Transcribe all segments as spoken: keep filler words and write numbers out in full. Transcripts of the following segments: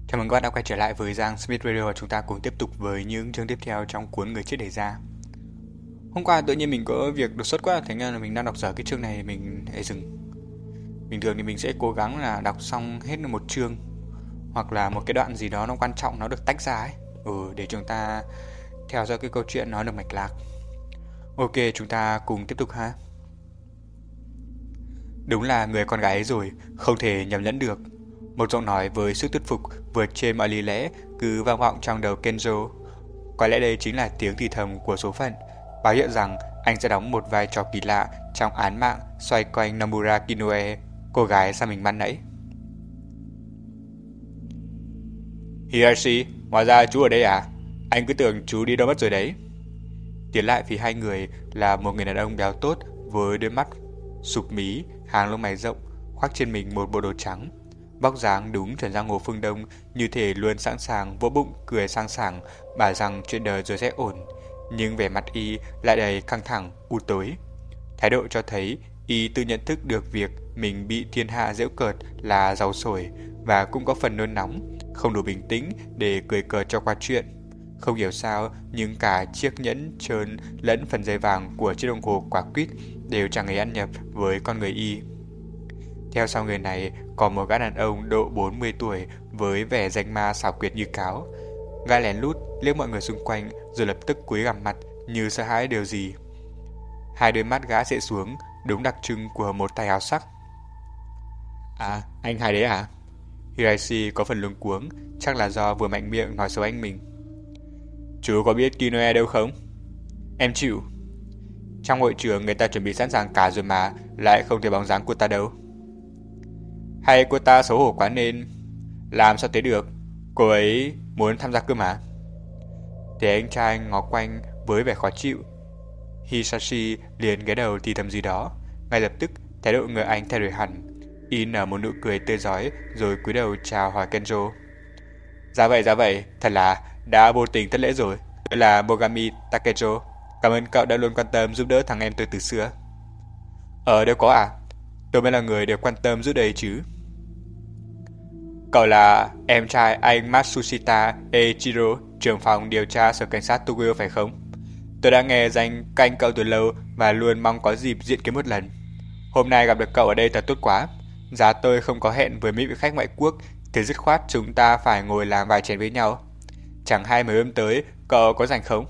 Chào mừng các bạn đã quay trở lại với Giang Smith Radio và chúng ta cùng tiếp tục với những chương tiếp theo trong cuốn Người chết để ra. Hôm qua tự nhiên mình có việc đột xuất quá, thành ra là mình đang đọc dở cái chương này mình hãy dừng. Bình thường thì mình sẽ cố gắng là đọc xong hết một chương hoặc là một cái đoạn gì đó nó quan trọng nó được tách ra ấy. Ừ, để chúng ta theo dõi cái câu chuyện nó được mạch lạc. Ok, chúng ta cùng tiếp tục ha. Đúng là người con gái ấy rồi, không thể nhầm lẫn được. Một giọng nói với sức thuyết phục vượt trên mọi lý lẽ cứ vang vọng trong đầu Kenzo. Có lẽ đây chính là tiếng thì thầm của số phận, báo hiệu rằng anh sẽ đóng một vai trò kỳ lạ trong án mạng xoay quanh Nomura Kinoe, cô gái xa mình ban nãy. Hiroshi, hóa ra chú ở đây à? Anh cứ tưởng chú đi đâu mất rồi đấy. Tiến lại phía hai người là một người đàn ông béo tốt với đôi mắt sụp mí, hàng lông mày rộng, khoác trên mình một bộ đồ trắng. Vóc dáng đúng chuẩn giang hồ phương Đông, như thể luôn sẵn sàng vỗ bụng cười sang sảng, bảo rằng chuyện đời rồi sẽ ổn. Nhưng vẻ mặt y lại đầy căng thẳng, u tối. Thái độ cho thấy y tự nhận thức được việc mình bị thiên hạ giễu cợt là giàu sổi và cũng có phần nôn nóng, không đủ bình tĩnh để cười cợt cho qua chuyện. Không hiểu sao nhưng cả chiếc nhẫn trơn lẫn phần dây vàng của chiếc đồng hồ quả quýt đều chẳng hề ăn nhập với con người y. Theo sau người này còn một gã đàn ông độ bốn mươi tuổi với vẻ danh ma xảo quyệt như cáo. Gã lén lút liếc mọi người xung quanh rồi lập tức cúi gằm mặt như sợ hãi điều gì. Hai đôi mắt gã xệ xuống, đúng đặc trưng của một tay áo sắc. À, anh hai đấy à? Hirashi có phần luống cuống, chắc là do vừa mạnh miệng nói xấu anh mình. Chú có biết Kinoe đâu không? Em chịu. Trong hội trường người ta chuẩn bị sẵn sàng cả rồi mà, lại không thấy bóng dáng của ta đâu. Hay cô ta xấu hổ quá nên... Làm sao thế được? Cô ấy muốn tham gia cơ mà. Thế anh trai ngó quanh với vẻ khó chịu. Hisashi liền ghé đầu thì thầm gì đó. Ngay lập tức thái độ người anh thay đổi hẳn. Y nở một nụ cười tươi rói rồi cúi đầu chào hỏi Kenjo. Dạ vậy, dạ vậy, thật là đã vô tình thất lễ rồi. Tôi là Mogami Takejo. Cảm ơn cậu đã luôn quan tâm giúp đỡ thằng em tôi từ xưa. Ờ, đâu có à? Tôi mới là người được quan tâm giúp đỡ chứ. Cậu là em trai anh Matsushita Eiichiro, trưởng phòng điều tra sở cảnh sát Tokyo phải không? Tôi đã nghe danh canh cậu từ lâu và luôn mong có dịp diện kiến một lần. Hôm nay gặp được cậu ở đây thật tốt quá. Giá tôi không có hẹn với mấy vị khách ngoại quốc thì dứt khoát chúng ta phải ngồi làm vài chén với nhau. Chẳng hay mấy hôm tới cậu có rảnh không?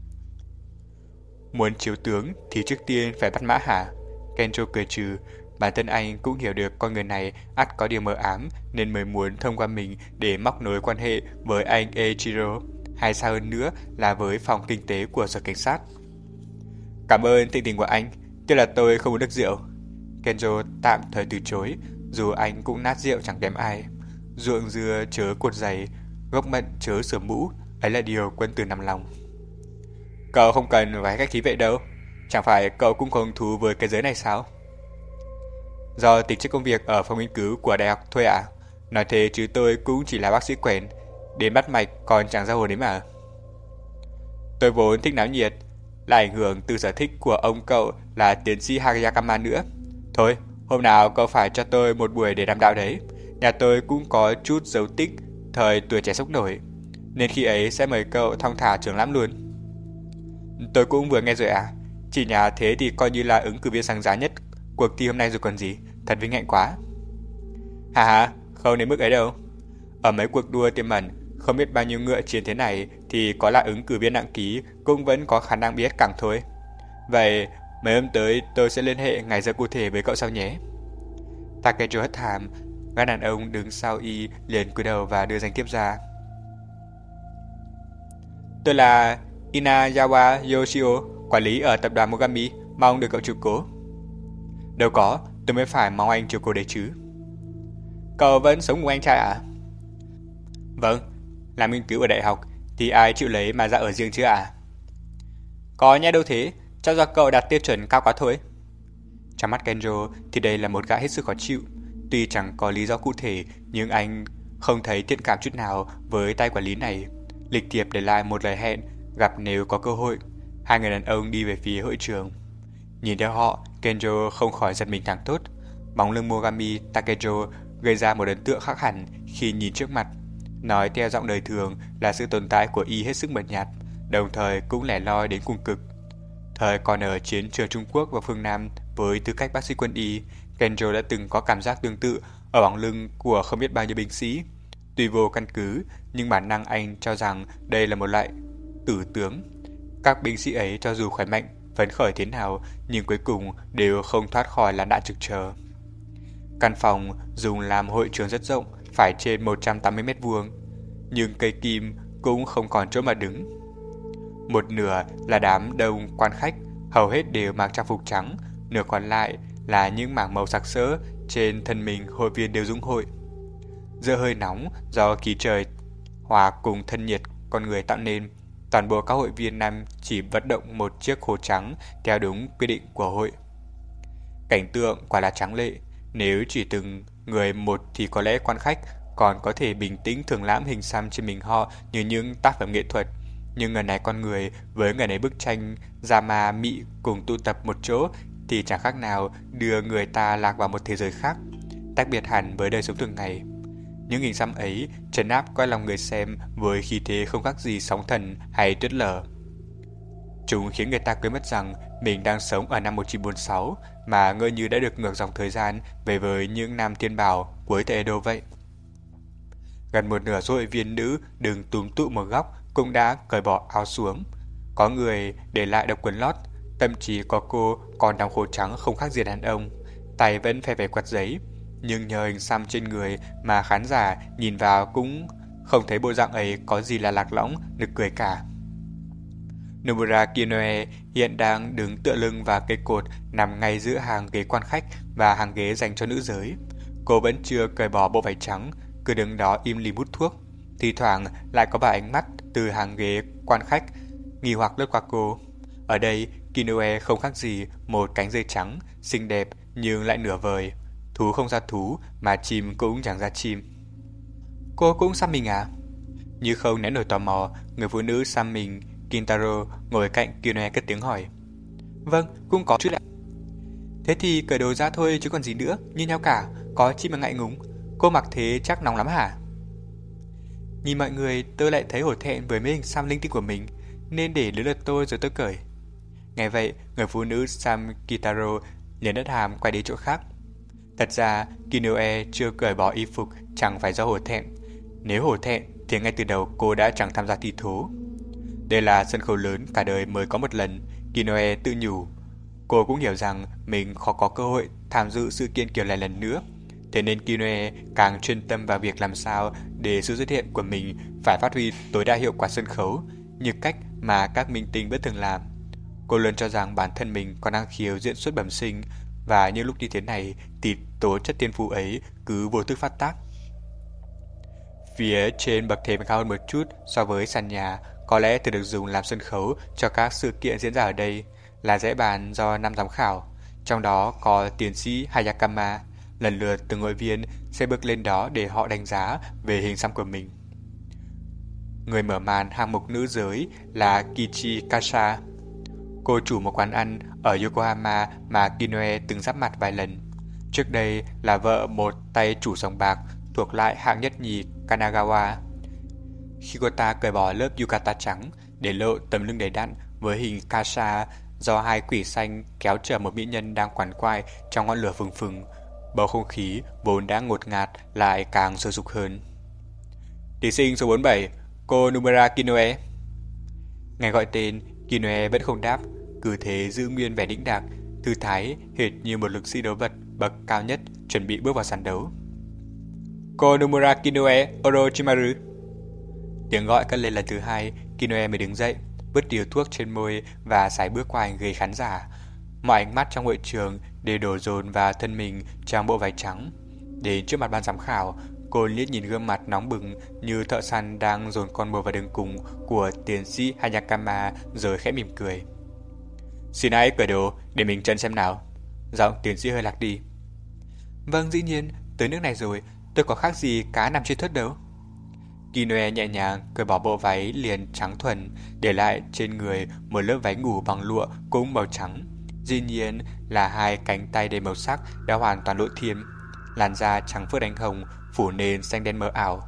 Muốn chiếu tướng thì trước tiên phải bắt mã hả? Kenjo cười trừ. Bản thân anh cũng hiểu được con người này ắt có điều mờ ám nên mới muốn thông qua mình để móc nối quan hệ với anh Eiichiro, hay xa hơn nữa là với phòng kinh tế của sở cảnh sát. Cảm ơn thịnh tình của anh, tiếc là tôi không uống được rượu. Kenjo tạm thời từ chối, dù anh cũng nát rượu chẳng kém ai. Ruộng dưa chớ cột giày, gốc mận chớ sửa mũ, ấy là điều quân tử nằm lòng. Cậu không cần phải khách khí vậy đâu, chẳng phải cậu cũng có hứng thú với cái giới này sao? Do tính chất công việc ở phòng nghiên cứu của đại học thôi ạ. À? Nói thế chứ tôi cũng chỉ là bác sĩ quèn, đến bắt mạch còn chẳng ra hồn đấy mà. Tôi vốn thích náo nhiệt, là ảnh hưởng từ sở thích của ông cậu là tiến sĩ Hayakama nữa. Thôi, hôm nào cậu phải cho tôi một buổi để đàm đạo đấy. Nhà tôi cũng có chút dấu tích thời tuổi trẻ sốc nổi, nên khi ấy sẽ mời cậu thong thả trưởng lãm luôn. Tôi cũng vừa nghe rồi à. Chỉ nhà thế thì coi như là ứng cử viên sáng giá nhất cuộc thi hôm nay rồi còn gì. Thật vinh hạnh quá. Hà hà, không đến mức ấy đâu. Ở mấy cuộc đua tiềm ẩn không biết bao nhiêu ngựa chiến thế này thì có là ứng cử viên nặng ký cũng vẫn có khả năng bị hết cẳng thôi. Vậy mấy hôm tới tôi sẽ liên hệ ngày giờ cụ thể với cậu sau nhé. Takejo hất hàm. Gã đàn ông đứng sau y liền cúi đầu và đưa danh thiếp ra. Tôi là Inayawa Yoshio, quản lý ở tập đoàn Mogami, mong được cậu chiếu cố. Đâu có, tôi mới phải mong anh chiều cô đấy chứ. Cậu vẫn sống cùng anh trai à? Vâng, làm nghiên cứu ở đại học thì ai chịu lấy mà ra ở riêng chứ à? Có nhẽ đâu thế, chắc do cậu đặt tiêu chuẩn cao quá thôi. Trong mắt Kenjo thì đây là một gã hết sức khó chịu. Tuy chẳng có lý do cụ thể nhưng anh không thấy thiện cảm chút nào với tay quản lý này. Lịch thiệp để lại một lời hẹn gặp nếu có cơ hội. Hai người đàn ông đi về phía hội trường. Nhìn theo họ, Kenjo không khỏi giật mình thẳng thốt. Bóng lưng Mogami Takejo gây ra một ấn tượng khác hẳn khi nhìn trước mặt. Nói theo giọng đời thường là sự tồn tại của y hết sức mờ nhạt, đồng thời cũng lẻ loi đến cùng cực. Thời còn ở chiến trường Trung Quốc và phương Nam với tư cách bác sĩ quân y, Kendall đã từng có cảm giác tương tự ở bóng lưng của không biết bao nhiêu binh sĩ. Tuy vô căn cứ, nhưng bản năng anh cho rằng đây là một loại tử tướng. Các binh sĩ ấy cho dù khỏe mạnh, phấn khởi thế nào, nhưng cuối cùng đều không thoát khỏi làn đạn trực chờ. Căn phòng dùng làm hội trường rất rộng, phải trên một trăm tám mươi mét vuông, nhưng cây kim cũng không còn chỗ mà đứng. Một nửa là đám đông quan khách, hầu hết đều mặc trang phục trắng, nửa còn lại là những mảng màu sặc sỡ trên thân mình hội viên đều dũng hội. Giữa hơi nóng do khí trời hòa cùng thân nhiệt con người tạo nên, toàn bộ các hội viên nam chỉ vận động một chiếc hồ trắng theo đúng quy định của hội. Cảnh tượng quả là tráng lệ, nếu chỉ từng người một thì có lẽ quan khách còn có thể bình tĩnh thưởng lãm hình xăm trên mình họ như những tác phẩm nghệ thuật. Nhưng người này con người với người này bức tranh da ma mị cùng tụ tập một chỗ thì chẳng khác nào đưa người ta lạc vào một thế giới khác, tách biệt hẳn với đời sống thường ngày. Những hình xăm ấy trấn áp coi lòng người xem với khí thế không khác gì sóng thần hay tuyết lở. Chúng khiến người ta quên mất rằng mình đang sống ở năm một nghìn chín trăm bốn mươi sáu mà ngỡ như đã được ngược dòng thời gian về với những năm thiên bảo cuối thời Edo vậy. Gần một nửa số hội viên nữ đứng túm tụ một góc cũng đã cởi bỏ áo xuống. Có người để lại độc quần lót, thậm chí có cô còn đóng khố trắng không khác gì đàn ông, tay vẫn phe vẻ quạt giấy. Nhưng nhờ hình xăm trên người mà khán giả nhìn vào cũng không thấy bộ dạng ấy có gì là lạc lõng, nực cười cả. Nomura Kinoe hiện đang đứng tựa lưng vào cây cột nằm ngay giữa hàng ghế quan khách và hàng ghế dành cho nữ giới. Cô vẫn chưa cởi bỏ bộ váy trắng, cứ đứng đó im lìm hút thuốc. Thì thoảng lại có vài ánh mắt từ hàng ghế quan khách nghi hoặc lướt qua cô. Ở đây, Kinoe không khác gì một cánh dây trắng, xinh đẹp nhưng lại nửa vời. Thú không ra thú mà chim cũng chẳng ra chim. Cô cũng xăm mình à? Như không nén nổi tò mò, người phụ nữ xăm mình Kintaro ngồi cạnh Kinoe cất tiếng hỏi. Vâng, cũng có chút ạ. Thế thì cởi đồ ra thôi chứ còn gì nữa, như nhau cả, có chi mà ngại ngùng. Cô mặc thế chắc nóng lắm hả? Nhìn mọi người tôi lại thấy hổ thẹn với mấy hình xăm linh tinh của mình, nên để đến lượt tôi rồi tôi cởi. Nghe vậy, người phụ nữ xăm Kintaro liền đất hàm quay đi chỗ khác. Thật ra, Kinoe chưa cởi bỏ y phục chẳng phải do hổ thẹn. Nếu hổ thẹn thì ngay từ đầu cô đã chẳng tham gia thi thố. Đây là sân khấu lớn cả đời mới có một lần, Kinoe tự nhủ. Cô cũng hiểu rằng mình khó có cơ hội tham dự sự kiện kiểu này lần nữa. Thế nên Kinoe càng chuyên tâm vào việc làm sao để sự xuất hiện của mình phải phát huy tối đa hiệu quả sân khấu, như cách mà các minh tinh vẫn thường làm. Cô luôn cho rằng bản thân mình có năng khiếu diễn xuất bẩm sinh, và những lúc như thế này thì tố chất thiên phú ấy cứ vô thức phát tác. Phía trên bậc thềm cao hơn một chút so với sàn nhà, có lẽ thường được dùng làm sân khấu cho các sự kiện diễn ra ở đây, là dãy bàn do năm giám khảo, trong đó có tiến sĩ Hayakama. Lần lượt từng hội viên sẽ bước lên đó để họ đánh giá về hình xăm của mình. Người mở màn hạng mục nữ giới là Kichi Kasha. Cô chủ một quán ăn ở Yokohama mà Kinoe từng giáp mặt vài lần. Trước đây là vợ một tay chủ sòng bạc thuộc lại hạng nhất nhì Kanagawa. Khi cô ta cởi bỏ lớp yukata trắng để lộ tấm lưng đầy đặn với hình Kasha do hai quỷ xanh kéo chở một mỹ nhân đang quằn quại trong ngọn lửa phừng phừng, bầu không khí vốn đã ngột ngạt lại càng sôi sục hơn. Thí sinh số bốn mươi bảy, cô Nomura Kinoe. Nghe gọi tên, Kinoe vẫn không đáp, cứ thế giữ nguyên vẻ đĩnh đạc, thư thái hệt như một lực sĩ đấu vật bậc cao nhất chuẩn bị bước vào sàn đấu. Cô Nomura Kinoe Orochimaru. Tiếng gọi cất lên lần thứ hai, Kinoe mới đứng dậy, vứt điếu thuốc trên môi và sải bước qua hàng ghế khán giả. Mọi ánh mắt trong hội trường đều đổ dồn vào thân mình trong bộ váy trắng. Đến trước mặt ban giám khảo, cô liếc nhìn gương mặt nóng bừng như thợ săn đang dồn con mồi vào đường cùng của tiến sĩ Hayakama rồi khẽ mỉm cười. Xin hãy cởi đồ để mình chân xem nào. Giọng tiến sĩ hơi lạc đi. Vâng, dĩ nhiên, tới nước này rồi, tôi có khác gì cá nằm trên thớt đâu. Kinoe nhẹ nhàng cởi bỏ bộ váy liền trắng thuần, để lại trên người một lớp váy ngủ bằng lụa cũng màu trắng. Dĩ nhiên là hai cánh tay đầy màu sắc đã hoàn toàn lộ thiên. Làn da trắng phớt ánh hồng phủ nền xanh đen mờ ảo.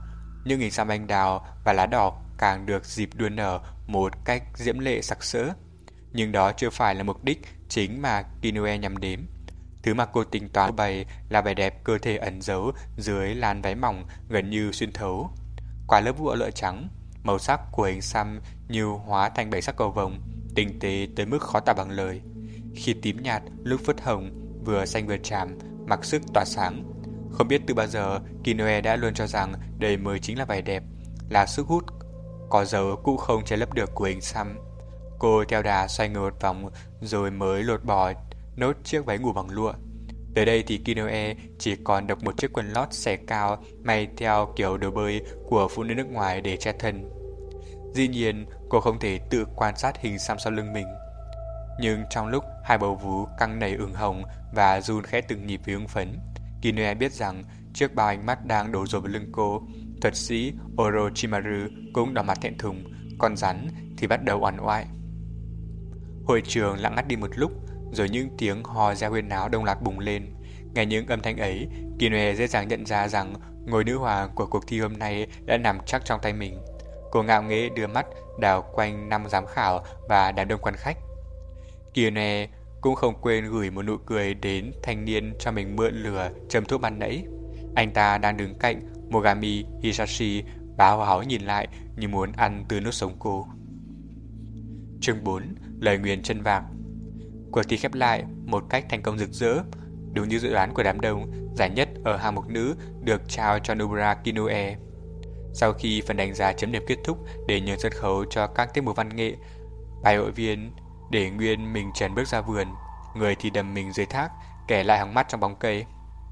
những hình xăm anh đào và lá đỏ càng được dịp đua nở một cách diễm lệ sặc sỡ. Nhưng đó chưa phải là mục đích chính mà Kinoe nhắm đến. Thứ mà cô tính toán bày là vẻ đẹp cơ thể ẩn giấu dưới làn váy mỏng gần như xuyên thấu. Qua lớp lụa lụa trắng, màu sắc của hình xăm như hóa thành bảy sắc cầu vồng, tinh tế tới mức khó tả bằng lời. Khi tím nhạt, lúc phớt hồng, vừa xanh vừa tràm, mặc sức tỏa sáng. Không biết từ bao giờ, Kinoe đã luôn cho rằng đây mới chính là vẻ đẹp, là sức hút có dấu cũng không che lấp được của hình xăm. Cô theo đà xoay ngược một vòng rồi mới lột bỏ nốt chiếc váy ngủ bằng lụa. Tới đây thì Kinoe chỉ còn độc một chiếc quần lót xẻ cao may theo kiểu đồ bơi của phụ nữ nước ngoài để che thân. Dĩ nhiên, cô không thể tự quan sát hình xăm sau lưng mình. Nhưng trong lúc hai bầu vú căng nảy ửng hồng và run khẽ từng nhịp vì hưng phấn, Kinoe biết rằng trước bao ánh mắt đang đổ dồn vào lưng cô, thuật sĩ Orochimaru cũng đỏ mặt thẹn thùng, còn rắn thì bắt đầu oằn oại. Hội trường lặng ngắt đi một lúc, rồi những tiếng hò reo huyên náo đồng loạt bùng lên. Nghe những âm thanh ấy, Kinoe dễ dàng nhận ra rằng ngôi nữ hoàng của cuộc thi hôm nay đã nằm chắc trong tay mình. Cô ngạo nghễ đưa mắt đảo quanh năm giám khảo và đám đông quan khách. Kinoe cũng không quên gửi một nụ cười đến thanh niên cho mình mượn lửa châm thuốc ban nãy. Anh ta đang đứng cạnh Mogami Hisashi, báo háo nhìn lại như muốn ăn từ nước sống cô. Chương bốn. Lời nguyền chân vạc. Cuộc thi khép lại một cách thành công rực rỡ. Đúng như dự đoán của đám đông, giải nhất ở hạng mục nữ được trao cho Nobara Kinoe. Sau khi phần đánh giá chấm điểm kết thúc để nhường sân khấu cho các tiết mục văn nghệ, bài hội viên để nguyên mình trần bước ra vườn, người thì đầm mình dưới thác, kẻ lại hóng mắt trong bóng cây.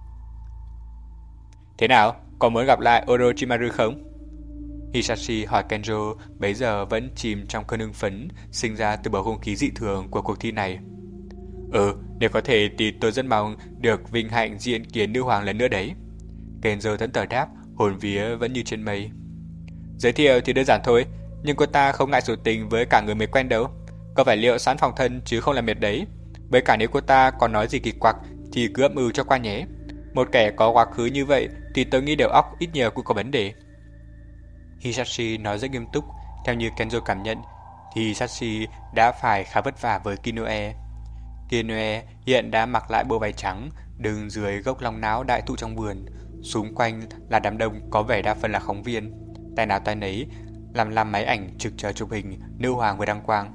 Thế nào, có muốn gặp lại Orochimaru không? Hisashi hỏi Kenjo, bấy giờ vẫn chìm trong cơn hưng phấn sinh ra từ bầu không khí dị thường của cuộc thi này. Ừ, nếu có thể thì tôi rất mong được vinh hạnh diện kiến nữ hoàng lần nữa đấy. Kenjo thẫn thờ đáp, hồn vía vẫn như trên mây. Giới thiệu thì đơn giản thôi, nhưng cô ta không ngại xổ tình với cả người mới quen đâu. Có phải liệu sẵn phòng thân chứ không làm mệt đấy. Với cả nếu cô ta còn nói gì kỳ quặc thì cứ ậm ừ cho qua nhé. Một kẻ có quá khứ như vậy thì tôi nghĩ đầu óc ít nhiều cũng có vấn đề. Hisashi nói rất nghiêm túc. Theo như Kenjo cảm nhận thì Hisashi đã phải khá vất vả với Kinoe. Kinoe hiện đã mặc lại bộ váy trắng, đứng dưới gốc long não đại thụ trong vườn. Xung quanh là đám đông có vẻ đa phần là phóng viên, tay nào tay nấy làm làm máy ảnh trực chờ chụp hình nữ hoàng vừa đăng quang.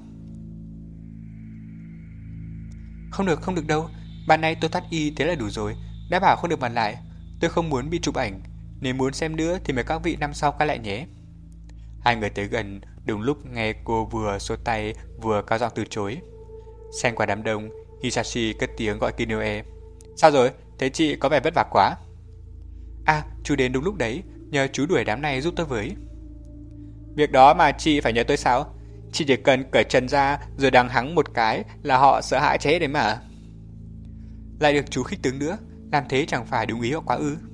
Không được, không được đâu. Ban nay tôi thoát y thế là đủ rồi. Đã bảo không được bàn lại. Tôi không muốn bị chụp ảnh. Nếu muốn xem nữa thì mời các vị năm sau quay lại nhé. Hai người tới gần, đúng lúc nghe cô vừa xua tay vừa cao giọng từ chối. Xen qua đám đông, Hisashi cất tiếng gọi Kinoe. Sao rồi? Thế chị có vẻ vất vả quá. À, chú đến đúng lúc đấy. Nhờ chú đuổi đám này giúp tôi với. Việc đó mà chị phải nhờ tôi sao? Chị chỉ cần cởi trần ra rồi đằng hắng một cái là họ sợ hãi chết đấy mà. Lại được chú khích tướng nữa. Làm thế chẳng phải đúng ý họ quá ư?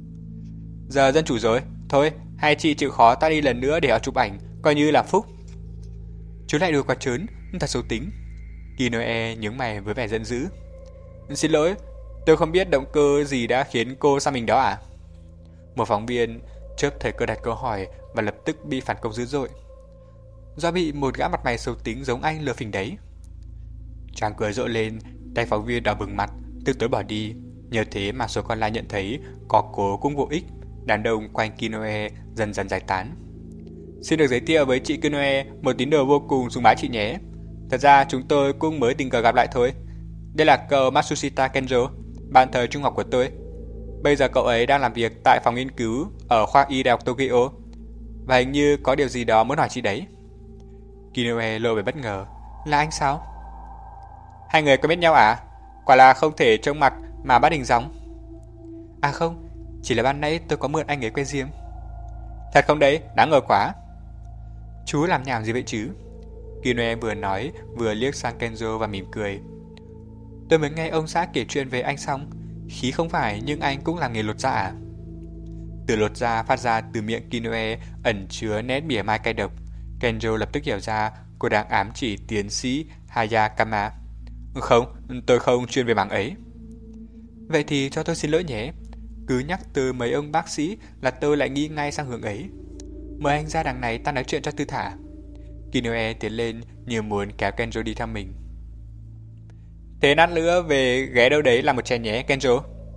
Giờ dân chủ rồi. Thôi, hai chị chịu khó ta đi lần nữa để họ chụp ảnh, coi như là phúc. Chú lại đùa quá trớn, thật xấu tính. Kinoe nhướng mày với vẻ giận dữ. Xin lỗi, tôi không biết động cơ gì đã khiến cô sang mình đó à? Một phóng viên chớp thời cơ đặt câu hỏi và lập tức bị phản công dữ dội. Do bị một gã mặt mày xấu tính giống anh lừa phỉnh đấy. Chàng cười rộ lên, tay phóng viên đỏ bừng mặt, tức tối bỏ đi. Nhờ thế mà số còn lại nhận thấy có cố cũng vô ích. Đàn đông quanh Kinoe dần dần giải tán. Xin được giới thiệu với chị Kinoe, một tín đồ vô cùng sùng bái chị nhé. Thật ra chúng tôi cũng mới tình cờ gặp lại thôi. Đây là cậu Matsushita Kenjo, bạn thời trung học của tôi. Bây giờ cậu ấy đang làm việc tại phòng nghiên cứu ở khoa y đại học Tokyo, và hình như có điều gì đó muốn hỏi chị đấy. Kinoe lộ vẻ bất ngờ. Là anh sao? Hai người có biết nhau à? Quả là không thể trông mặt mà bắt hình dòng. À không, chỉ là ban nãy tôi có mượn anh ấy que diêm. Thật không đấy? Đáng ngờ quá. Chú làm nhảm gì vậy chứ? Kinoe vừa nói vừa liếc sang Kenjo và mỉm cười. Tôi mới nghe ông xã kể chuyện về anh xong. Khí không phải nhưng anh cũng làm nghề lột da à? Từ lột da phát ra từ miệng Kinoe ẩn chứa nét mỉa mai cay độc. Kenjo lập tức hiểu ra cô đang ám chỉ tiến sĩ Hayakama. Không, tôi không chuyên về mảng ấy. Vậy thì cho tôi xin lỗi nhé. Cứ nhắc từ mấy ông bác sĩ là tôi lại nghĩ ngay sang hướng ấy. Mời anh ra đằng này ta nói chuyện cho tư thả. Kinoe tiến lên như muốn kéo Kenjo đi theo mình. Thế lát nữa về ghé đâu đấy làm một chén nhé Kenjo.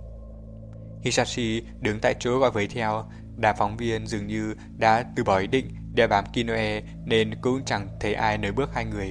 Hisashi đứng tại chỗ gọi với theo. Đám phóng viên dường như đã từ bỏ ý định đeo bám Kinoe nên cũng chẳng thấy ai nới bước hai người.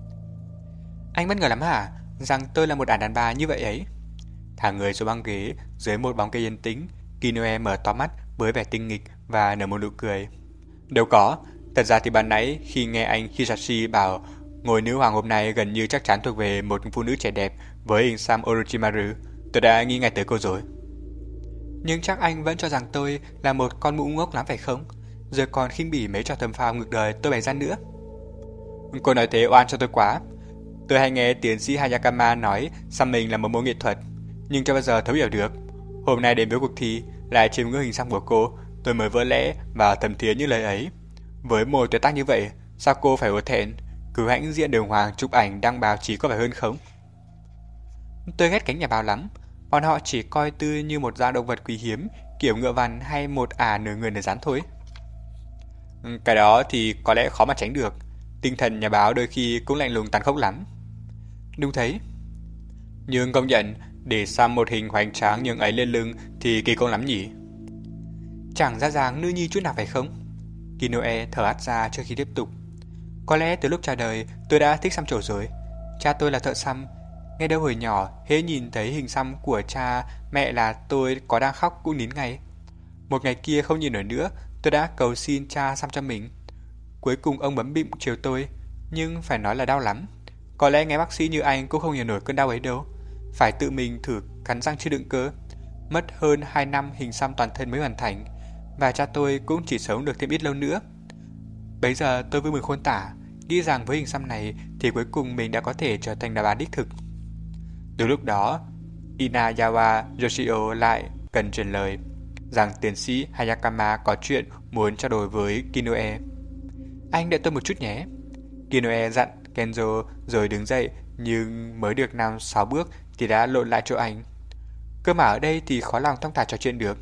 Anh bất ngờ lắm hả? Rằng tôi là một ả đàn bà như vậy ấy. Thả người xuống băng ghế dưới một bóng cây yên tĩnh, Kinoe mở to mắt với vẻ tinh nghịch và nở một nụ cười. Đâu có, thật ra thì ban nãy khi nghe anh Hisashi bảo ngôi nữ hoàng hôm nay gần như chắc chắn thuộc về một phụ nữ trẻ đẹp với hình xăm Orochimaru, tôi đã nghĩ ngay tới cô rồi. Nhưng chắc anh vẫn cho rằng tôi là một con mụ ngốc lắm phải không? Giờ còn khinh bỉ mấy trò thầm phào ngược đời tôi bày ra nữa. Cô nói thế oan cho tôi quá. Tôi hay nghe tiến sĩ Hayakama nói xăm mình là một môn nghệ thuật, nhưng chưa bao giờ thấu hiểu được. Hôm nay đến với cuộc thi lại chiêm ngưỡng hình xăm của cô, tôi mới vỡ lẽ và thầm thía những lời ấy. Với một tuyệt tác như vậy, sao cô phải hổ thẹn? Cứ hãnh diện đường hoàng chụp ảnh đăng báo chí có phải hơn không? Tôi ghét cánh nhà báo lắm. Bọn họ chỉ coi tư như một dạng động vật quý hiếm, kiểu ngựa vằn hay một ả nửa người nửa rắn thôi. Cái đó thì có lẽ khó mà tránh được. Tinh thần nhà báo đôi khi cũng lạnh lùng tàn khốc lắm. Đúng thế. Nhưng công nhận, để xăm một hình hoành tráng nhưng ấy lên lưng thì kỳ công lắm nhỉ. Chẳng ra dáng nữ nhi chút nào phải không? Kinoe thở hắt ra trước khi tiếp tục. Có lẽ từ lúc chào đời tôi đã thích xăm trổ rồi. Cha tôi là thợ xăm. Ngay đâu hồi nhỏ, hễ nhìn thấy hình xăm của cha mẹ là tôi có đang khóc cũng nín ngay. Một ngày kia không nhìn nổi nữa, tôi đã cầu xin cha xăm cho mình. Cuối cùng ông bấm bịm chiều tôi, nhưng phải nói là đau lắm. Có lẽ nghe bác sĩ như anh cũng không hiểu nổi cơn đau ấy đâu. Phải tự mình thử cắn răng chịu đựng cơ. Mất hơn hai năm hình xăm toàn thân mới hoàn thành, và cha tôi cũng chỉ sống được thêm ít lâu nữa. Bấy giờ tôi vui mừng khôn tả, nghĩ rằng với hình xăm này thì cuối cùng mình đã có thể trở thành đàn bà đích thực. Từ lúc đó, Inayawa Yoshio lại cần truyền lời rằng tiến sĩ Hayakama có chuyện muốn trao đổi với Kinoe. Anh đợi tôi một chút nhé. Kinoe dặn Kenzo rồi đứng dậy, nhưng mới được năm sáu bước thì đã lộn lại chỗ anh. Cơ mà ở đây thì khó lòng thong thả trò chuyện được.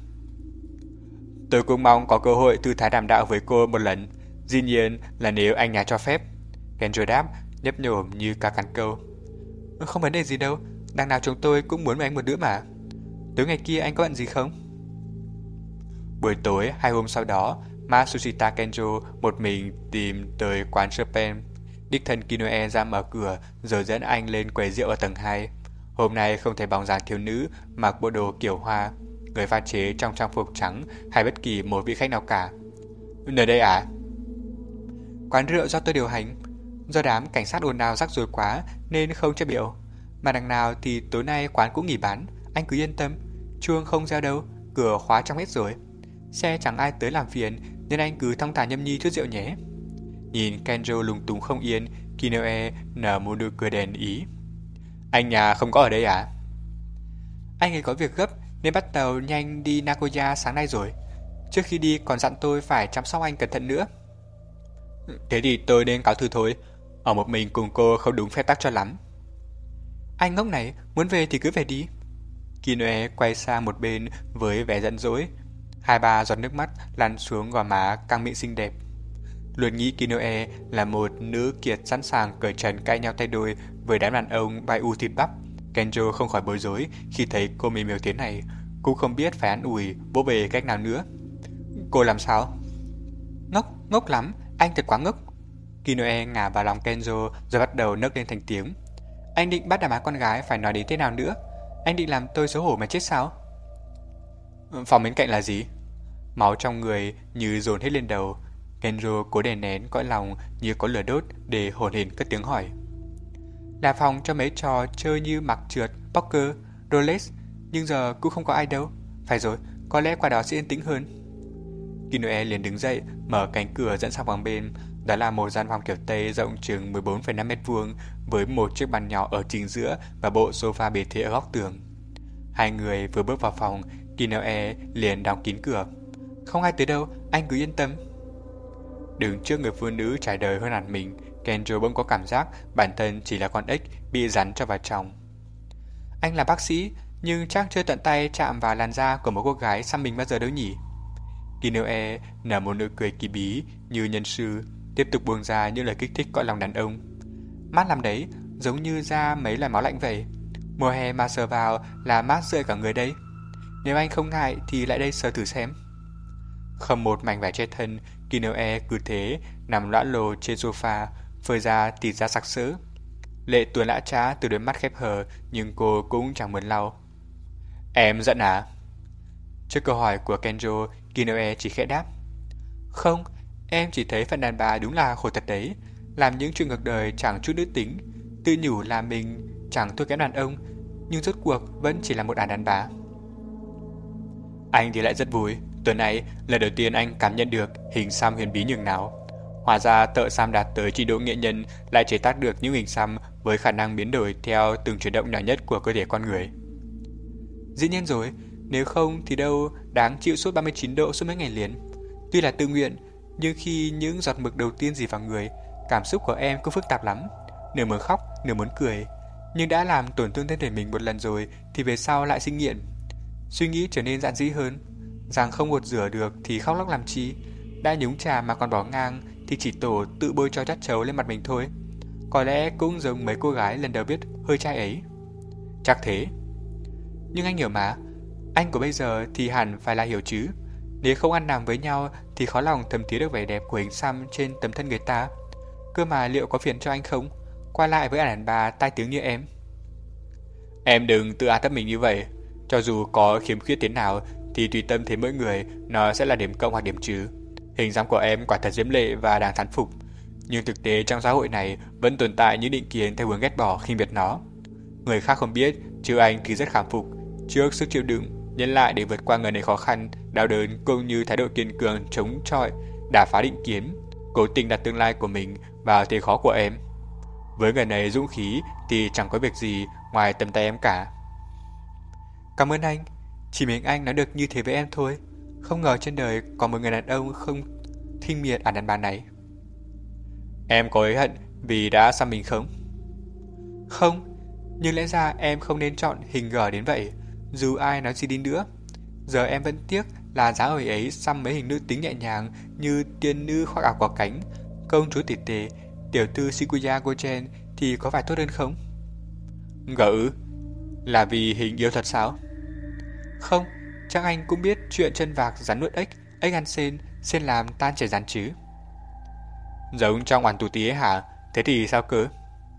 Tôi cũng mong có cơ hội thư thái đàm đạo với cô một lần, dĩ nhiên là nếu anh nhà cho phép. Kenzo đáp, nhấp nhổm như cá cắn câu. Không vấn đề gì đâu, đằng nào chúng tôi cũng muốn với anh một đứa mà. Tối ngày kia anh có bận gì không? Buổi tối hai hôm sau đó, Matsushita Kenjo một mình tìm tới quán Chopin. Đích thân Kinoe ra mở cửa rồi dẫn anh lên quầy rượu ở tầng hai. Hôm nay không thấy bóng dáng thiếu nữ mặc bộ đồ kiểu hoa, người pha chế trong trang phục trắng hay bất kỳ một vị khách nào cả. Nơi đây à? Quán rượu do tôi điều hành. Do đám cảnh sát ồn ào rắc rối quá nên không cho biểu. Mà đằng nào thì tối nay quán cũng nghỉ bán, anh cứ yên tâm. Chuông không reo đâu, cửa khóa trong hết rồi. Xe chẳng ai tới làm phiền nên anh cứ thong thả nhâm nhi chút rượu nhé. Nhìn Kenjo lúng túng không yên, Kinoe nở một nụ cười đèn ý. Anh nhà không có ở đây à? Anh ấy có việc gấp nên bắt tàu nhanh đi Nagoya sáng nay rồi. Trước khi đi còn dặn tôi phải chăm sóc anh cẩn thận nữa. Thế thì tôi nên cáo từ thôi. Ở một mình cùng cô không đúng phép tắc cho lắm. Anh ngốc này, muốn về thì cứ về đi. Kinoe quay sang một bên với vẻ giận dỗi. Hai ba giọt nước mắt lăn xuống gò má căng mịn xinh đẹp. Luôn nghĩ Kinoe là một nữ kiệt sẵn sàng cởi trần cãi nhau tay đôi với đám đàn ông vai u thịt bắp. Kenjo không khỏi bối rối khi thấy cô mềm yếu thế này, cũng không biết phải an ủi vỗ về cách nào nữa. Cô làm sao? Ngốc, ngốc lắm, anh thật quá ngốc. Kinoe ngả vào lòng Kenjo rồi bắt đầu nấc lên thành tiếng. Anh định bắt đàn bà con gái phải nói đến thế nào nữa? Anh định làm tôi xấu hổ mà chết sao? Phòng bên cạnh là gì? Máu trong người như dồn hết lên đầu. Kenjo cố đè nén cõi lòng như có lửa đốt để hổn hển cất tiếng hỏi. Là phòng cho mấy trò chơi như mặc trượt, poker, roulette, nhưng giờ cũng không có ai đâu. Phải rồi, có lẽ qua đó sẽ yên tĩnh hơn. Kinoe liền đứng dậy, mở cánh cửa dẫn sang phòng bên. Đó là một gian phòng kiểu Tây rộng chừng mười bốn phẩy năm mét vuông với một chiếc bàn nhỏ ở chính giữa và bộ sofa bề thế ở góc tường. Hai người vừa bước vào phòng, Kinoe liền đóng kín cửa. Không ai tới đâu, anh cứ yên tâm. Đứng trước người phụ nữ trải đời hơn hẳn mình, Kenjo bỗng có cảm giác bản thân chỉ là con ếch bị rắn cho vào trong. Anh là bác sĩ, nhưng chắc chưa tận tay chạm vào làn da của một cô gái xăm mình bao giờ đâu nhỉ. Kinoe nở một nụ cười kỳ bí như nhân sư, tiếp tục buông ra những lời kích thích cõi lòng đàn ông. Mát lắm đấy, giống như ra mấy loại máu lạnh vậy. Mùa hè mà sờ vào là mát rượi cả người đây. Nếu anh không ngại thì lại đây sờ thử xem. Không một mảnh vải che thân, Kinoe cứ thế nằm lõa lồ trên sofa, phơi ra tịt ra sặc sỡ. Lệ tuôn lã trá từ đôi mắt khép hờ, nhưng cô cũng chẳng muốn lau. Em giận à? Trước câu hỏi của Kenjo, Kinoe chỉ khẽ đáp. Không, em chỉ thấy phần đàn bà đúng là khổ thật đấy. Làm những chuyện ngược đời chẳng chút nữ tính, tự nhủ là mình chẳng thua kém đàn ông, nhưng rốt cuộc vẫn chỉ là một ả đàn bà. Anh thì lại rất vui. Tuần này, lần đầu tiên anh cảm nhận được hình xăm huyền bí nhường nào. Hóa ra thợ xăm đạt tới trình độ nghệ nhân lại chế tác được những hình xăm với khả năng biến đổi theo từng chuyển động nhỏ nhất của cơ thể con người. Dĩ nhiên rồi, nếu không thì đâu đáng chịu sốt ba mươi chín độ suốt mấy ngày liền. Tuy là tự nguyện, nhưng khi những giọt mực đầu tiên dì vào người, cảm xúc của em cũng phức tạp lắm. Nửa muốn khóc, nửa muốn cười. Nhưng đã làm tổn thương thân thể mình một lần rồi thì về sau lại sinh nghiện. Suy nghĩ trở nên dạn dĩ hơn, rằng không gột rửa được thì khóc lóc làm chi. Đã nhúng trà mà còn bỏ ngang thì chỉ tổ tự bôi cho chát chấu lên mặt mình thôi. Có lẽ cũng giống mấy cô gái lần đầu biết hơi trai ấy. Chắc thế. Nhưng anh hiểu mà, anh của bây giờ thì hẳn phải là hiểu chứ. Nếu không ăn nằm với nhau thì khó lòng thấm thía được vẻ đẹp của hình xăm trên tấm thân người ta. Cơ mà liệu có phiền cho anh không, qua lại với đàn bà tai tiếng như em? Em đừng tự áp thấp mình như vậy. Cho dù có khiếm khuyết thế nào thì tùy tâm thế mỗi người, nó sẽ là điểm cộng hoặc điểm trừ. Hình xăm của em quả thật diễm lệ và đáng thán phục, nhưng thực tế trong xã hội này vẫn tồn tại những định kiến theo hướng ghét bỏ khinh biệt nó. Người khác không biết, chứ anh thì rất khảm phục trước sức chịu đựng, nhân lại để vượt qua người này khó khăn, đau đớn cũng như thái độ kiên cường chống chọi, đả phá định kiến, cố tình đặt tương lai của mình vào thế khó của em. Với người này dũng khí thì chẳng có việc gì ngoài tầm tay em cả. Cảm ơn anh, chỉ mình anh nói được như thế với em thôi. Không ngờ trên đời có một người đàn ông không khinh miệt ả đàn bà này. Em có hối hận vì đã xăm mình không? Không, nhưng lẽ ra em không nên chọn hình gở đến vậy, dù ai nói gì đi nữa. Giờ em vẫn tiếc là giá hồi ấy xăm mấy hình nữ tính nhẹ nhàng như tiên nữ khoác áo có cánh, công chúa tỉ tề, tiểu thư Shibuya Gojen thì có phải tốt hơn không? Gở ư? Là vì hình yêu thật sao? Không, chắc anh cũng biết chuyện chân vạc rắn nuốt ếch, ếch ăn sên, sên làm tan chảy rắn chứ. Giống trong Oản Tù Tí ấy hả? Thế thì sao cơ?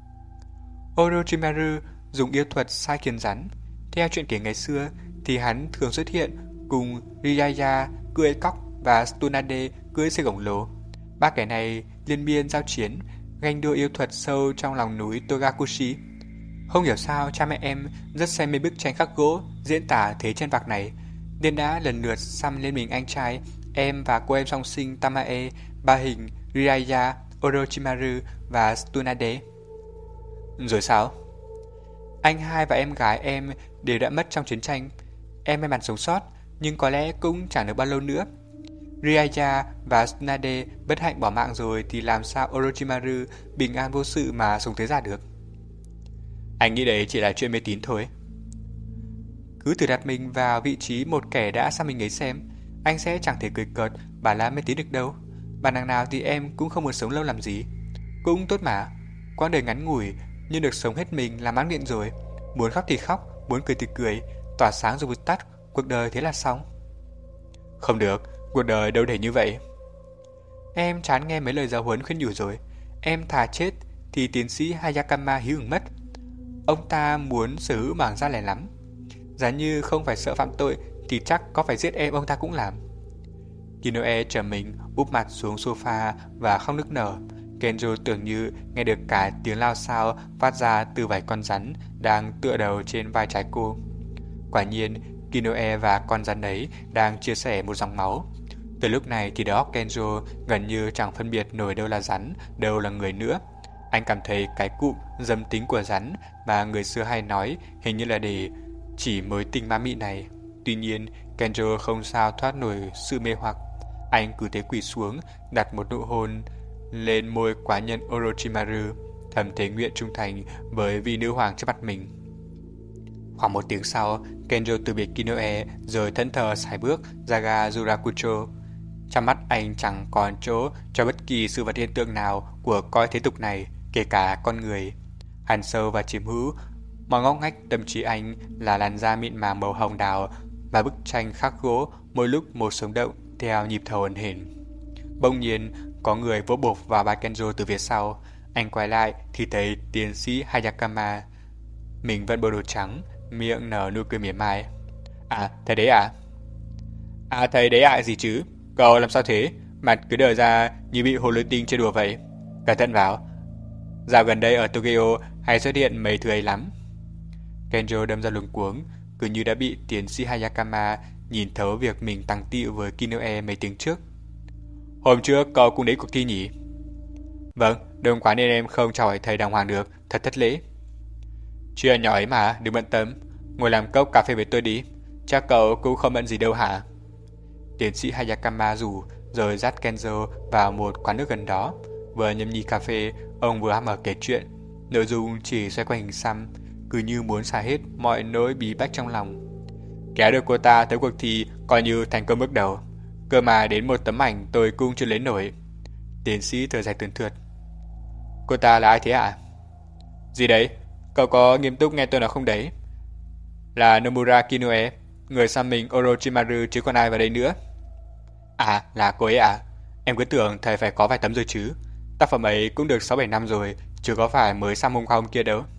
Orochimaru dùng yêu thuật sai khiến rắn. Theo chuyện kể ngày xưa thì hắn thường xuất hiện cùng Ryaya cưỡi cóc và Tsunade cưỡi xe khổng lồ. Ba kẻ này liên miên giao chiến, ganh đua yêu thuật sâu trong lòng núi Togakushi. Không hiểu sao cha mẹ em rất say mê bức tranh khắc gỗ diễn tả thế chân vạc này, nên đã lần lượt xăm lên mình anh trai, em và cô em song sinh Tamae ba hình Ryaya, Orochimaru và Tsunade. Rồi sao? Anh hai và em gái em đều đã mất trong chiến tranh. Em may mắn sống sót, nhưng có lẽ cũng chẳng được bao lâu nữa. Ryaya và Tsunade bất hạnh bỏ mạng rồi thì làm sao Orochimaru bình an vô sự mà sống thế ra được? Anh nghĩ đấy chỉ là chuyện mê tín thôi. Cứ thử đặt mình vào vị trí một kẻ đã xăm mình ấy xem, anh sẽ chẳng thể cười cợt bảo là mê tín được đâu. Bà nàng nào thì em cũng không muốn sống lâu làm gì. Cũng tốt mà, quãng đời ngắn ngủi nhưng được sống hết mình là mãn nguyện rồi. Muốn khóc thì khóc, muốn cười thì cười, tỏa sáng rồi vụt tắt, cuộc đời thế là xong. Không được, cuộc đời đâu để như vậy. Em chán nghe mấy lời giáo huấn khuyên nhủ rồi. Em thà chết thì tiến sĩ Hayakama hí hửng mất. Ông ta muốn sở hữu mảng da lẻ lắm. Giá như không phải sợ phạm tội thì chắc có phải giết em ông ta cũng làm. Kinoe trở mình úp mặt xuống sofa và khóc nức nở. Kenjo tưởng như nghe được cả tiếng lao xao phát ra từ vài con rắn đang tựa đầu trên vai trái cô. Quả nhiên, Kinoe và con rắn ấy đang chia sẻ một dòng máu. Từ lúc này thì đầu óc Kenjo gần như chẳng phân biệt nổi đâu là rắn, đâu là người nữa. Anh cảm thấy cái cụm dâm tính của rắn mà người xưa hay nói hình như là để chỉ mối tình ma mị này. Tuy nhiên, Kenjo không sao thoát nổi sự mê hoặc. Anh cứ thế quỳ xuống, đặt một nụ hôn lên môi quá nhân Orochimaru, thầm thể nguyện trung thành với vị nữ hoàng trước mặt mình. Khoảng một tiếng sau, Kenjo từ biệt Kinoe rồi thẫn thờ sải bước ra ga Yurakucho. Trong mắt anh chẳng còn chỗ cho bất kỳ sự vật hiện tượng nào của cõi thế tục này, kể cả con người. Hằn sâu và chiếm hữu, mọi ngóc ngách tâm trí anh là làn da mịn màng màu hồng đào và bức tranh khắc gỗ mỗi lúc một sống động theo nhịp thở hổn hển. Bỗng nhiên, có người vỗ bộp vào vai Kenjo từ phía sau. Anh quay lại thì thấy tiến sĩ Hayakama. Mình vẫn bộ đồ trắng, miệng nở nụ cười mỉa mai. À, thầy đấy à? À, thầy đấy à gì chứ? Cậu làm sao thế? Mặt cứ đờ ra như bị hồ lôi tinh chơi đùa vậy. Cẩn thận vào. Dạo gần đây ở Tokyo hay xuất hiện mấy thứ ấy lắm. Kenjo đâm ra luống cuống, cứ như đã bị tiến sĩ Hayakama nhìn thấu việc mình tăng tịu với Kinoe mấy tiếng trước. Hôm trước cậu cũng đến cuộc thi nhỉ? Vâng, đông quá nên em không chào hỏi thầy đàng hoàng được, thật thất lễ. Chuyện nhỏ ấy mà, đừng bận tâm. Ngồi làm cốc cà phê với tôi đi. Chắc cậu cũng không bận gì đâu hả? Tiến sĩ Hayakama rủ, rồi dắt Kenzo vào một quán nước gần đó. Vừa nhâm nhi cà phê, ông vừa hăm hở kể chuyện. Nội dung chỉ xoay quanh hình xăm, cứ như muốn xả hết mọi nỗi bí bách trong lòng. Kéo được cô ta tới cuộc thi coi như thành công bước đầu. Cơ mà đến một tấm ảnh tôi cũng chưa lấy nổi. Tiến sĩ thở dài tường thượt. Cô ta là ai thế ạ? À? Gì đấy? Cậu có nghiêm túc nghe tôi nói không đấy? Là Nomura Kinoe, người xăm mình Orochimaru chứ còn ai vào đây nữa. À, là cô ấy à? Em cứ tưởng thầy phải có vài tấm rồi chứ. Tác phẩm ấy cũng được sáu bảy năm rồi, chứ có phải mới xăm hôm qua hôm kia đâu.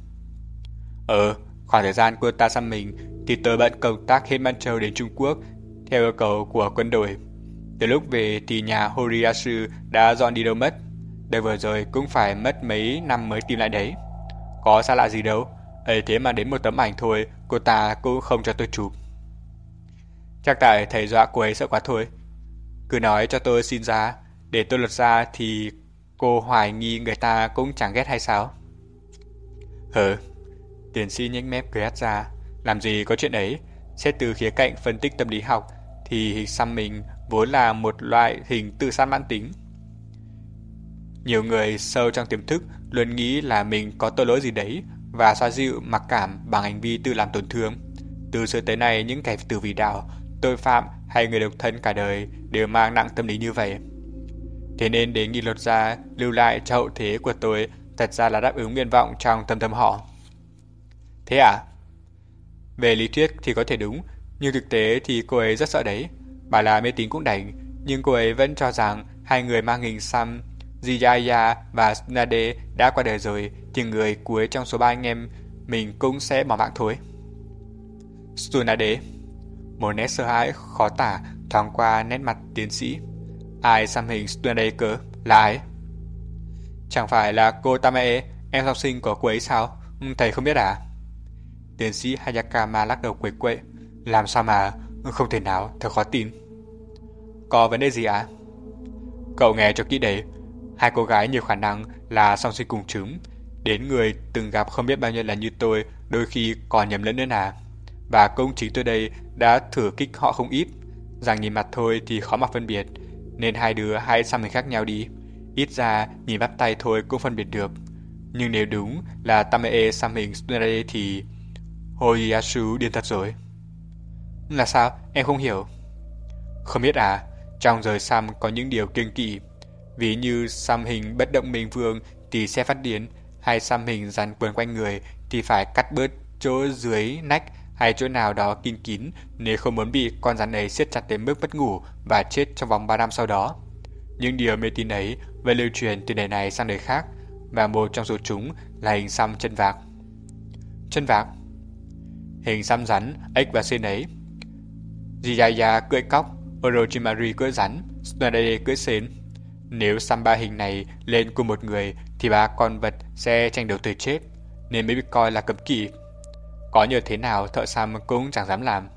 Ờ, khoảng thời gian cô ta xăm mình thì tôi bận công tác hết Man Châu đến Trung Quốc theo yêu cầu của quân đội. Từ lúc về thì nhà Horiyasu đã dọn đi đâu mất. Đời vừa rồi cũng phải mất mấy năm mới tìm lại đấy. Có xa lạ gì đâu, ấy thế mà đến một tấm ảnh thôi cô ta cũng không cho tôi chụp. Chắc tại thầy dọa cô ấy sợ quá thôi. Cứ nói cho tôi xin ra, để tôi lột ra thì cô hoài nghi người ta cũng chẳng ghét hay sao? Hừ, tiến sĩ nhếch mép cười hắt ra. Làm gì có chuyện ấy. Xét từ khía cạnh phân tích tâm lý học thì hình xăm mình vốn là một loại hình tự sát mãn tính. Nhiều người sâu trong tiềm thức luôn nghĩ là mình có tội lỗi gì đấy và xoa dịu mặc cảm bằng hành vi tự làm tổn thương. Từ xưa tới nay, những kẻ tử vì đạo, tội phạm hay người độc thân cả đời đều mang nặng tâm lý như vậy. Thế nên đề nghị lột da lưu lại cho hậu thế của tôi thật ra là đáp ứng nguyện vọng trong thâm tâm họ. Thế à? Về lý thuyết thì có thể đúng, nhưng thực tế thì cô ấy rất sợ đấy. Bà là mê tín cũng đành, nhưng cô ấy vẫn cho rằng hai người mang hình xăm Jiyaya và Tsunade đã qua đời rồi thì người cuối trong số ba anh em mình cũng sẽ bỏ mạng thôi. Tsunade. Một nét sợ hãi khó tả thoáng qua nét mặt tiến sĩ. Ai xăm hình Tsunade cơ? Là ai? Chẳng phải là cô Tamae, em học sinh của cô ấy sao? Thầy không biết à? Tiến sĩ Hayakama lắc đầu quấy quậy. Làm sao mà? Không thể nào, thật khó tin. Có vấn đề gì à? Cậu nghe cho kỹ đấy. Hai cô gái nhiều khả năng là song sinh cùng trứng. Đến người từng gặp không biết bao nhiêu lần như tôi đôi khi còn nhầm lẫn nữa à. Và công chính tôi đây đã thử kích họ không ít. Rằng nhìn mặt thôi thì khó mà phân biệt. Nên hai đứa hãy xăm hình khác nhau đi. Ít ra nhìn bắp tay thôi cũng phân biệt được. Nhưng nếu đúng là Tamae xăm hình Tsunade thì Horiyasu điên thật rồi. Là sao? Em không hiểu. Không biết à? Trong giới xăm có những điều kiêng kỵ. Ví như xăm hình bất động minh vương thì sẽ phát điên, hay xăm hình rắn quấn quanh người thì phải cắt bớt chỗ dưới nách hay chỗ nào đó kín kín nếu không muốn bị con rắn ấy siết chặt đến mức mất ngủ và chết trong vòng ba năm sau đó. Những điều mê tín ấy vẫn lưu truyền từ đời này sang đời khác, và một trong số chúng là hình xăm chân vạc. Chân vạc? Hình xăm rắn, ếch và sên ấy. Jiyaya cưỡi cóc, Orochimaru cưỡi rắn, Tsunade cưỡi sên. Nếu xăm ba hình này lên cùng một người thì ba con vật sẽ tranh đấu tới chết, nên mới bị coi là cấm kỵ. Có nhờ thế nào thợ xăm cũng chẳng dám làm.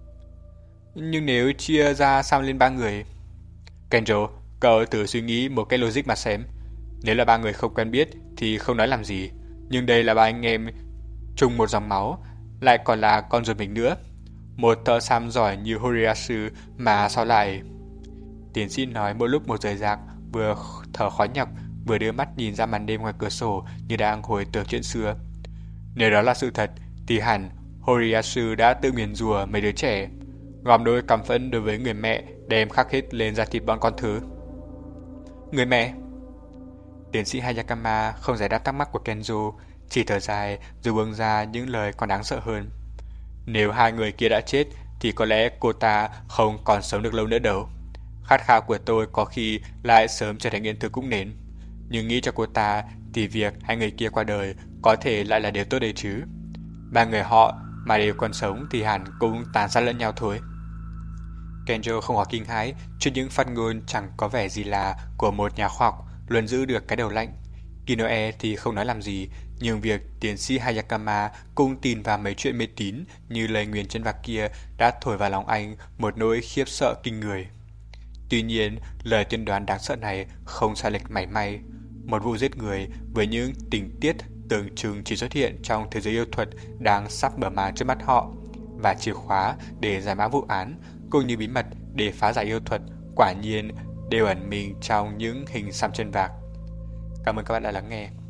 Nhưng nếu chia ra xăm lên ba người... Kenjo, cậu thử suy nghĩ một cái logic mà xem. Nếu là ba người không quen biết thì không nói làm gì, nhưng đây là ba anh em chung một dòng máu, lại còn là con ruột mình nữa. Một thợ xăm giỏi như Horiyasu mà sao lại... Tiến sĩ nói mỗi lúc một rời rạc, vừa thở khó nhọc, vừa đưa mắt nhìn ra màn đêm ngoài cửa sổ như đang hồi tưởng chuyện xưa. Nếu đó là sự thật, thì hẳn Horiyasu đã tự nguyền rủa mấy đứa trẻ, gom đôi căm phẫn đối với người mẹ đem khắc hết lên da thịt bọn con thứ. Người mẹ? Tiến sĩ Hayakama không giải đáp thắc mắc của Kenzo, chỉ thở dài rồi buông ra những lời còn đáng sợ hơn. Nếu hai người kia đã chết thì có lẽ cô ta không còn sống được lâu nữa đâu. Khát khao của tôi có khi lại sớm trở thành yên thư cũng nên. Nhưng nghĩ cho cô ta thì việc hai người kia qua đời có thể lại là điều tốt đấy chứ. Ba người họ mà đều còn sống thì hẳn cũng tàn sát lẫn nhau thôi. Kenjo không có kinh hãi trước những phát ngôn chẳng có vẻ gì là của một nhà khoa học luôn giữ được cái đầu lạnh. Kinoe thì không nói làm gì, nhưng việc tiến sĩ Hayakama cũng tin vào mấy chuyện mê tín như lời nguyền chân vạc kia đã thổi vào lòng anh một nỗi khiếp sợ kinh người. Tuy nhiên, lời tiên đoán đáng sợ này không sai lệch mảy may. Một vụ giết người với những tình tiết tưởng chừng chỉ xuất hiện trong thế giới yêu thuật đang sắp mở màn trước mắt họ, và chìa khóa để giải mã vụ án cũng như bí mật để phá giải yêu thuật quả nhiên đều ẩn mình trong những hình xăm chân vạc. Cảm ơn các bạn đã lắng nghe.